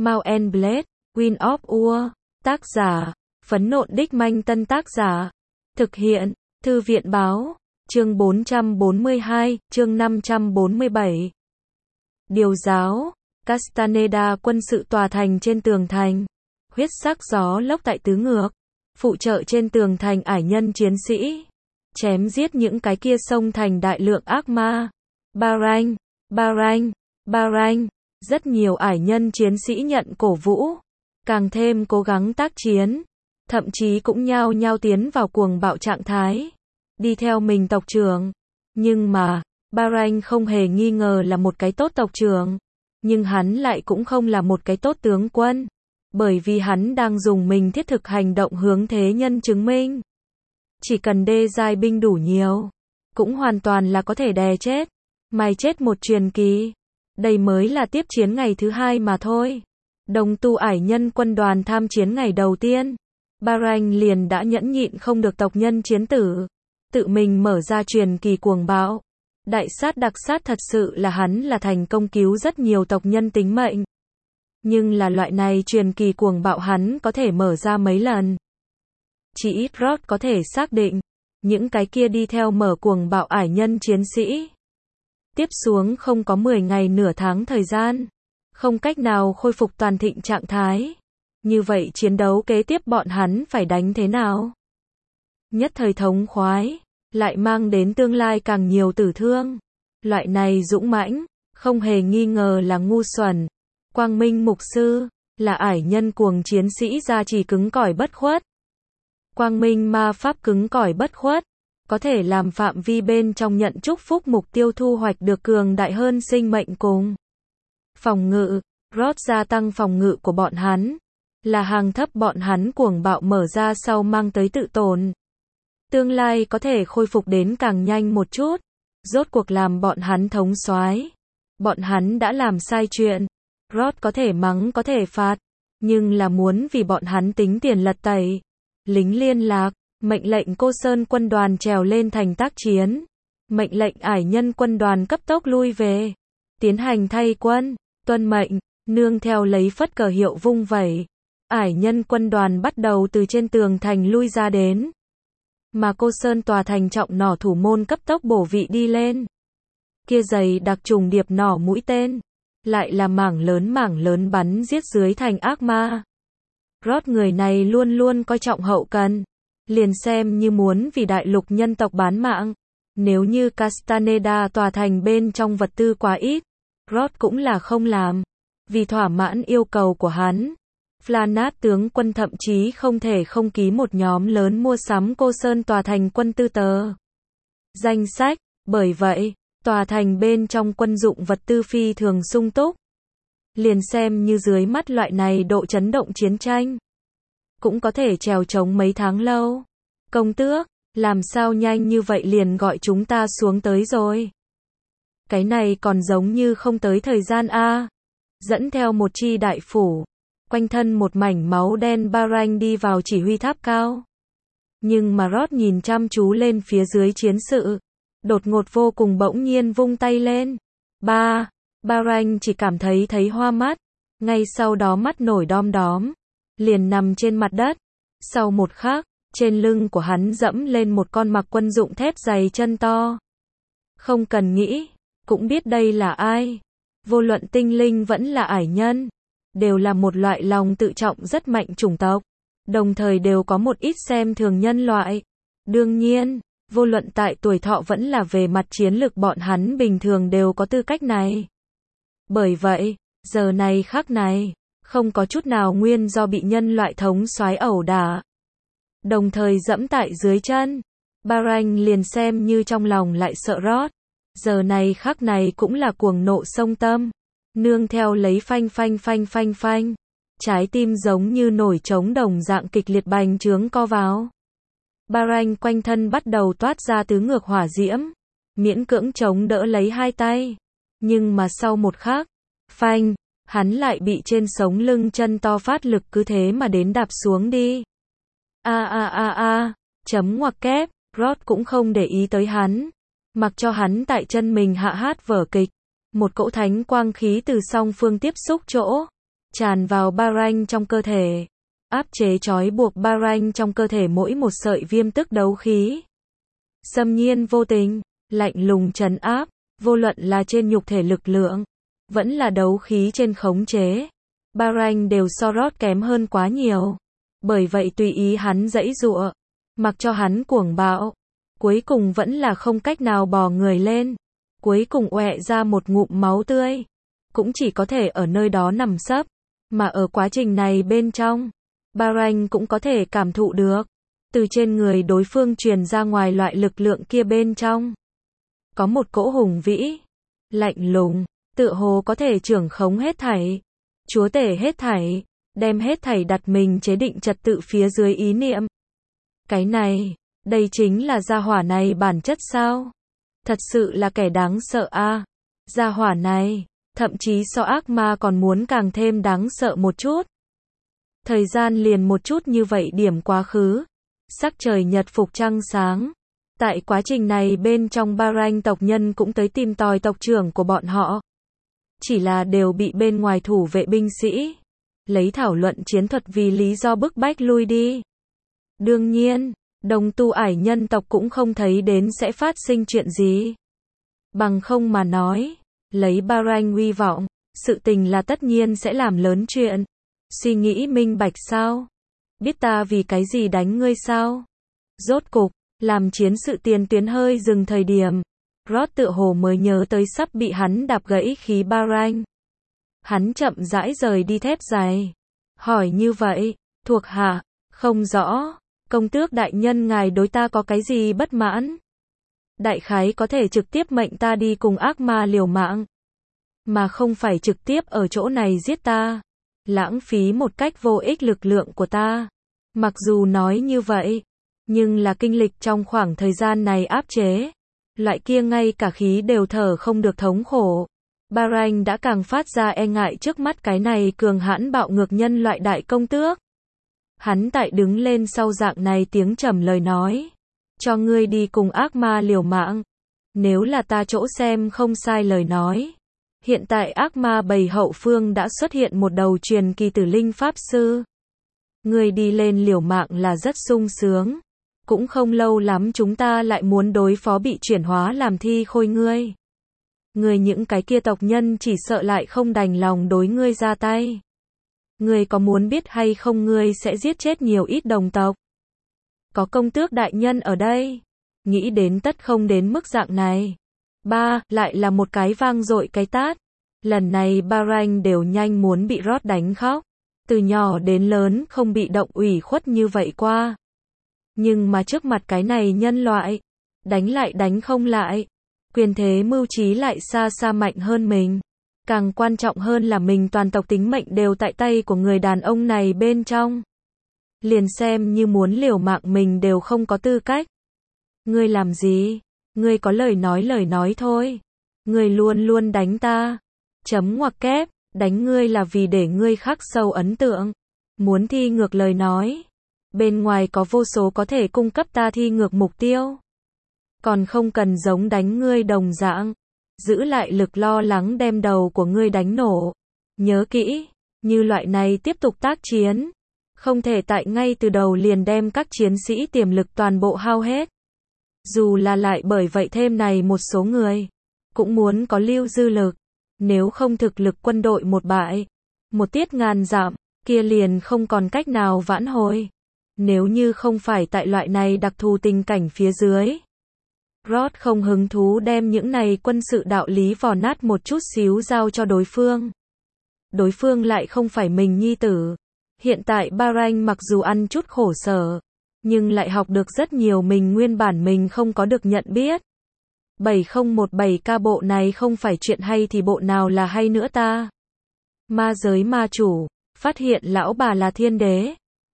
Mount and Blade, Wind of War. Tác giả, Phấn Nộn Đích Manh. Tân tác giả, thực hiện, Thư viện Báo. Chương 442, chương 547. Điều giáo, Castaneda. Quân sự tòa thành trên tường thành. Huyết sắc gió lốc tại tứ ngược. Phụ trợ trên tường thành ải nhân chiến sĩ. Chém giết những cái kia xông thành đại lượng ác ma. Bahrain, Bahrain, Bahrain. Rất nhiều ải nhân chiến sĩ nhận cổ vũ. Càng thêm cố gắng tác chiến. Thậm chí cũng nhao nhao tiến vào cuồng bạo trạng thái. Đi theo mình tộc trưởng. Nhưng mà, Bahrain không hề nghi ngờ là một cái tốt tộc trưởng. Nhưng hắn lại cũng không là một cái tốt tướng quân. Bởi vì hắn đang dùng mình thiết thực hành động hướng thế nhân chứng minh. Chỉ cần đê giai binh đủ nhiều. Cũng hoàn toàn là có thể đè chết. Mài chết một truyền kỳ. Đây mới là tiếp chiến ngày thứ hai mà thôi. Đồng tu ải nhân quân đoàn tham chiến ngày đầu tiên. Bahrain liền đã nhẫn nhịn không được tộc nhân chiến tử. Tự mình mở ra truyền kỳ cuồng bạo. Đại sát đặc sát thật sự là hắn là thành công cứu rất nhiều tộc nhân tính mệnh. Nhưng là loại này truyền kỳ cuồng bạo hắn có thể mở ra mấy lần. Chỉ ít Rod có thể xác định. Những cái kia đi theo mở cuồng bạo ải nhân chiến sĩ. Tiếp xuống không có 10 ngày nửa tháng thời gian. Không cách nào khôi phục toàn thịnh trạng thái. Như vậy chiến đấu kế tiếp bọn hắn phải đánh thế nào? Nhất thời thống khoái. Lại mang đến tương lai càng nhiều tử thương. Loại này dũng mãnh. Không hề nghi ngờ là ngu xuẩn. Quang Minh Mục Sư. Là ải nhân cuồng chiến sĩ gia trì cứng cỏi bất khuất. Quang Minh ma pháp cứng cỏi bất khuất. Có thể làm phạm vi bên trong nhận chúc phúc mục tiêu thu hoạch được cường đại hơn sinh mệnh cùng. Phòng ngự. Rod gia tăng phòng ngự của bọn hắn. Là hàng thấp bọn hắn cuồng bạo mở ra sau mang tới tự tổn. Tương lai có thể khôi phục đến càng nhanh một chút. Rốt cuộc làm bọn hắn thống soái. Bọn hắn đã làm sai chuyện. Rod có thể mắng có thể phạt. Nhưng là muốn vì bọn hắn tính tiền lật tẩy. Lính liên lạc. Mệnh lệnh Cô Sơn quân đoàn trèo lên thành tác chiến. Mệnh lệnh ải nhân quân đoàn cấp tốc lui về. Tiến hành thay quân. Tuân mệnh. Nương theo lấy phất cờ hiệu vung vẩy. Ải nhân quân đoàn bắt đầu từ trên tường thành lui ra đến. Mà Cô Sơn tòa thành trọng nỏ thủ môn cấp tốc bổ vị đi lên. Kia dày đặc trùng điệp nỏ mũi tên. Lại là mảng lớn bắn giết dưới thành ác ma. Rod người này luôn luôn coi trọng hậu cần. Liền xem như muốn vì đại lục nhân tộc bán mạng. Nếu như Castaneda tòa thành bên trong vật tư quá ít. Rod cũng là không làm. Vì thỏa mãn yêu cầu của hắn. Flanat tướng quân thậm chí không thể không ký một nhóm lớn mua sắm Cô Sơn tòa thành quân tư tờ. Danh sách, bởi vậy, tòa thành bên trong quân dụng vật tư phi thường sung túc. Liền xem như dưới mắt loại này độ chấn động chiến tranh. Cũng có thể trèo trống mấy tháng lâu. Công tước, làm sao nhanh như vậy liền gọi chúng ta xuống tới rồi. Cái này còn giống như không tới thời gian a. Dẫn theo một chi đại phủ. Quanh thân một mảnh máu đen Bahrain đi vào chỉ huy tháp cao. Nhưng mà Rod nhìn chăm chú lên phía dưới chiến sự. Đột ngột vô cùng bỗng nhiên vung tay lên. Bahrain chỉ cảm thấy hoa mắt. Ngay sau đó mắt nổi đom đóm. Liền nằm trên mặt đất. Sau một khắc, trên lưng của hắn dẫm lên một con mặc quân dụng thép dày chân to. Không cần nghĩ, cũng biết đây là ai. Vô luận tinh linh vẫn là ải nhân. Đều là một loại lòng tự trọng rất mạnh chủng tộc. Đồng thời đều có một ít xem thường nhân loại. Đương nhiên, vô luận tại tuổi thọ vẫn là về mặt chiến lược bọn hắn bình thường đều có tư cách này. Bởi vậy, giờ này khắc này, không có chút nào nguyên do bị nhân loại thống soái ẩu đả. Đồng thời dẫm tại dưới chân. Bahrain liền xem như trong lòng lại sợ Rod. Giờ này khắc này cũng là cuồng nộ sông tâm. Nương theo lấy phanh. Trái tim giống như nổi trống đồng dạng kịch liệt bành trướng co vào. Bahrain quanh thân bắt đầu toát ra tứ ngược hỏa diễm. Miễn cưỡng chống đỡ lấy hai tay. Nhưng mà sau một khắc, phanh, hắn lại bị trên sống lưng chân to phát lực cứ thế mà đến đạp xuống đi. Chấm ngoặc kép, Rod cũng không để ý tới hắn. Mặc cho hắn tại chân mình hạ hát vở kịch. Một cỗ thánh quang khí từ song phương tiếp xúc chỗ. tràn vào Bahrain trong cơ thể, áp chế trói buộc Bahrain trong cơ thể mỗi một sợi viêm tức đấu khí. Xâm nhiên vô tình, lạnh lùng trấn áp, vô luận là trên nhục thể lực lượng, vẫn là đấu khí trên khống chế. Bahrain đều so Rod kém hơn quá nhiều. Bởi vậy tùy ý hắn giãy giụa, mặc cho hắn cuồng bạo, cuối cùng vẫn là không cách nào bò người lên. Cuối cùng oẹ ra một ngụm máu tươi, cũng chỉ có thể ở nơi đó nằm sấp. Mà ở quá trình này bên trong, Bahrain cũng có thể cảm thụ được, từ trên người đối phương truyền ra ngoài loại lực lượng kia bên trong. Có một cỗ hùng vĩ, lạnh lùng, tựa hồ có thể trưởng khống hết thảy, chúa tể hết thảy, đem hết thảy đặt mình chế định trật tự phía dưới ý niệm. Cái này, đây chính là gia hỏa này bản chất sao? Thật sự là kẻ đáng sợ a. Gia hỏa này, thậm chí so ác ma còn muốn càng thêm đáng sợ một chút. Thời gian liền một chút như vậy điểm quá khứ, sắc trời nhật phục trăng sáng. Tại quá trình này bên trong Bahrain tộc nhân cũng tới tìm tòi tộc trưởng của bọn họ. Chỉ là đều bị bên ngoài thủ vệ binh sĩ lấy thảo luận chiến thuật vì lý do bức bách lui đi. Đương nhiên, đồng tu ải nhân tộc cũng không thấy đến sẽ phát sinh chuyện gì. Bằng không mà nói, lấy Bahrain uy vọng, sự tình là tất nhiên sẽ làm lớn chuyện. Suy nghĩ minh bạch sao? Biết ta vì cái gì đánh ngươi sao? Rốt cục, làm chiến sự tiền tuyến hơi dừng thời điểm, Rod tựa hồ mới nhớ tới sắp bị hắn đạp gãy khí Bahrain. Hắn chậm rãi rời đi thép dài. Hỏi như vậy, thuộc hạ, không rõ, công tước đại nhân ngài đối ta có cái gì bất mãn? Đại khái có thể trực tiếp mệnh ta đi cùng ác ma liều mạng, mà không phải trực tiếp ở chỗ này giết ta, lãng phí một cách vô ích lực lượng của ta. Mặc dù nói như vậy, nhưng là kinh lịch trong khoảng thời gian này áp chế, loại kia ngay cả khí đều thở không được thống khổ. Bahrain đã càng phát ra e ngại trước mắt cái này cường hãn bạo ngược nhân loại đại công tước. Hắn tại đứng lên sau dạng này tiếng trầm lời nói. Cho ngươi đi cùng ác ma liều mạng. Nếu là ta chỗ xem không sai lời nói. Hiện tại ác ma bầy hậu phương đã xuất hiện một đầu truyền kỳ tử linh pháp sư. Ngươi đi lên liều mạng là rất sung sướng. Cũng không lâu lắm chúng ta lại muốn đối phó bị chuyển hóa làm thi khôi ngươi. Ngươi những cái kia tộc nhân chỉ sợ lại không đành lòng đối ngươi ra tay. Ngươi có muốn biết hay không ngươi sẽ giết chết nhiều ít đồng tộc? Có công tước đại nhân ở đây. Nghĩ đến tất không đến mức dạng này. Lại là một cái vang dội cái tát. Lần này Bahrain đều nhanh muốn bị Rod đánh khóc. Từ nhỏ đến lớn không bị động ủy khuất như vậy qua. Nhưng mà trước mặt cái này nhân loại, đánh lại đánh không lại. Quyền thế mưu trí lại xa xa mạnh hơn mình. Càng quan trọng hơn là mình toàn tộc tính mệnh đều tại tay của người đàn ông này bên trong. Liền xem như muốn liều mạng mình đều không có tư cách. Ngươi làm gì? Ngươi có lời nói thôi. Ngươi luôn luôn đánh ta. Chấm ngoặc kép, đánh ngươi là vì để ngươi khắc sâu ấn tượng. Muốn thi ngược lời nói. Bên ngoài có vô số có thể cung cấp ta thi ngược mục tiêu. Còn không cần giống đánh ngươi đồng dạng. Giữ lại lực lo lắng đem đầu của ngươi đánh nổ. Nhớ kỹ, như loại này tiếp tục tác chiến. Không thể tại ngay từ đầu liền đem các chiến sĩ tiềm lực toàn bộ hao hết. Dù là lại bởi vậy thêm này một số người, cũng muốn có lưu dư lực. Nếu không thực lực quân đội một bại, một tiết ngàn giảm, kia liền không còn cách nào vãn hồi. Nếu như không phải tại loại này đặc thù tình cảnh phía dưới. Rod không hứng thú đem những này quân sự đạo lý vò nát một chút xíu giao cho đối phương. Đối phương lại không phải mình nhi tử. Hiện tại Bahrain mặc dù ăn chút khổ sở, nhưng lại học được rất nhiều mình nguyên bản mình không có được nhận biết. 7017 bộ này không phải chuyện hay thì bộ nào là hay nữa ta. Ma giới ma chủ, phát hiện lão bà là thiên đế.